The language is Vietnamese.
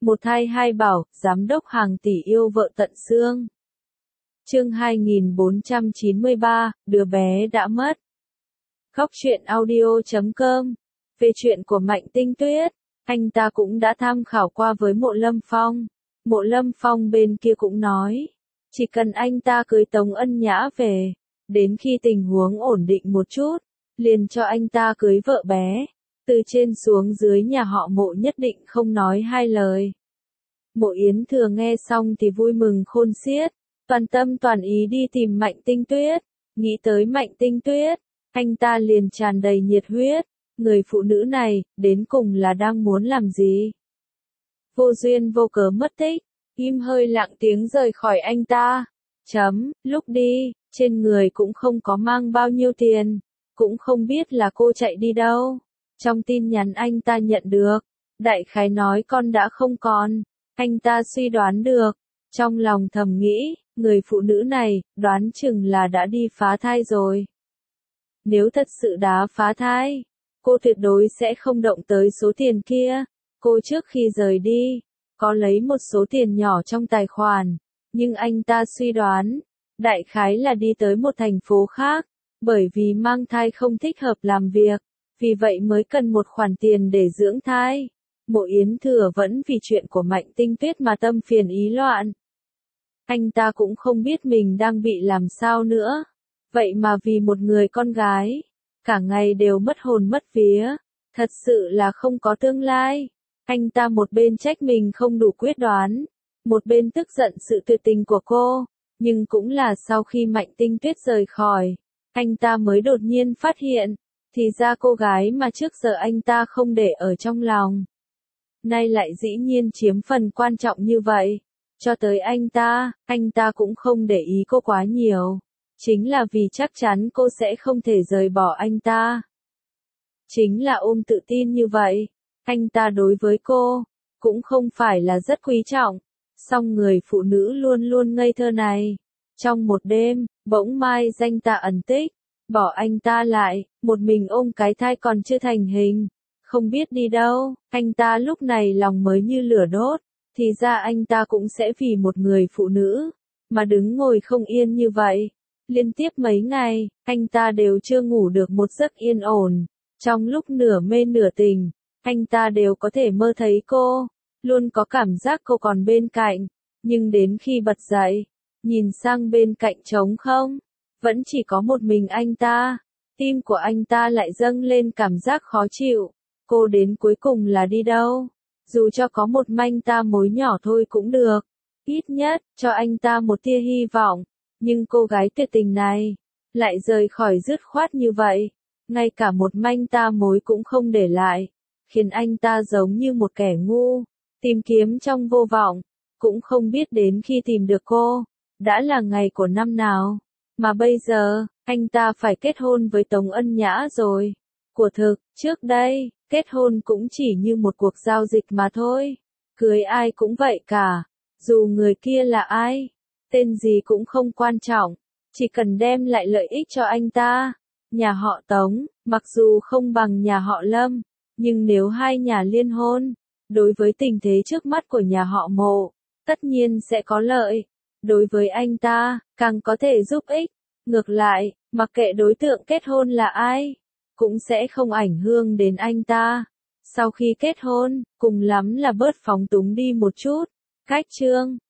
Một thai hai bảo, giám đốc hàng tỷ yêu vợ tận xương. Chương 2493, đứa bé đã mất. Góc truyện audio.com. Về chuyện của Mạnh Tinh Tuyết, anh ta cũng đã tham khảo qua với Mộ Lâm Phong. Mộ Lâm Phong bên kia cũng nói, chỉ cần anh ta cưới Tống Ân Nhã về, đến khi tình huống ổn định một chút, liền cho anh ta cưới vợ bé. Từ trên xuống dưới nhà họ Mộ nhất định không nói hai lời. Mộ Yến Thừa nghe xong thì vui mừng khôn xiết, toàn tâm toàn ý đi tìm Mạnh Tinh Tuyết. Nghĩ tới Mạnh Tinh Tuyết, anh ta liền tràn đầy nhiệt huyết. Người phụ nữ này, đến cùng là đang muốn làm gì? Vô duyên vô cớ mất tích, im hơi lặng tiếng rời khỏi anh ta. Lúc đi, trên người cũng không có mang bao nhiêu tiền, cũng không biết là cô chạy đi đâu. Trong tin nhắn anh ta nhận được, đại khái nói con đã không còn. Anh ta suy đoán được, trong lòng thầm nghĩ, người phụ nữ này, đoán chừng là đã đi phá thai rồi. Nếu thật sự đã phá thai, cô tuyệt đối sẽ không động tới số tiền kia. Cô trước khi rời đi, có lấy một số tiền nhỏ trong tài khoản, nhưng anh ta suy đoán, đại khái là đi tới một thành phố khác, bởi vì mang thai không thích hợp làm việc, vì vậy mới cần một khoản tiền để dưỡng thai. Mộ Yến Thừa vẫn vì chuyện của Mạnh Tinh Tuyết mà tâm phiền ý loạn. Anh ta cũng không biết mình đang bị làm sao nữa. Vậy mà vì một người con gái, cả ngày đều mất hồn mất vía, thật sự là không có tương lai. Anh ta một bên trách mình không đủ quyết đoán, một bên tức giận sự tuyệt tình của cô, nhưng cũng là sau khi Mạnh Tinh Tuyết rời khỏi, anh ta mới đột nhiên phát hiện, thì ra cô gái mà trước giờ anh ta không để ở trong lòng, nay lại dĩ nhiên chiếm phần quan trọng như vậy. Cho tới anh ta cũng không để ý cô quá nhiều, chính là vì chắc chắn cô sẽ không thể rời bỏ anh ta. Chính là ôm tự tin như vậy, anh ta đối với cô, cũng không phải là rất quý trọng, song người phụ nữ luôn luôn ngây thơ này. Trong một đêm, bỗng mai danh tạ ẩn tích, bỏ anh ta lại, một mình ôm cái thai còn chưa thành hình, không biết đi đâu. Anh ta lúc này lòng mới như lửa đốt, thì ra anh ta cũng sẽ vì một người phụ nữ, mà đứng ngồi không yên như vậy. Liên tiếp mấy ngày, anh ta đều chưa ngủ được một giấc yên ổn, trong lúc nửa mê nửa tỉnh, anh ta đều có thể mơ thấy cô, luôn có cảm giác cô còn bên cạnh, nhưng đến khi bật dậy, nhìn sang bên cạnh trống không, vẫn chỉ có một mình anh ta. Tim của anh ta lại dâng lên cảm giác khó chịu. Cô đến cuối cùng là đi đâu? Dù cho có một manh ta mối nhỏ thôi cũng được, ít nhất cho anh ta một tia hy vọng. Nhưng cô gái tuyệt tình này lại rời khỏi dứt khoát như vậy, ngay cả một manh ta mối cũng không để lại, khiến anh ta giống như một kẻ ngu, tìm kiếm trong vô vọng, cũng không biết đến khi tìm được cô, đã là ngày của năm nào, mà bây giờ, anh ta phải kết hôn với Tống Ân Nhã rồi. Của thực, trước đây, kết hôn cũng chỉ như một cuộc giao dịch mà thôi, cưới ai cũng vậy cả, dù người kia là ai, tên gì cũng không quan trọng, chỉ cần đem lại lợi ích cho anh ta. Nhà họ Tống, mặc dù không bằng nhà họ Lâm, nhưng nếu hai nhà liên hôn, đối với tình thế trước mắt của nhà họ Mộ, tất nhiên sẽ có lợi. Đối với anh ta, càng có thể giúp ích. Ngược lại, mặc kệ đối tượng kết hôn là ai, cũng sẽ không ảnh hưởng đến anh ta. Sau khi kết hôn, cùng lắm là bớt phóng túng đi một chút. Cách chương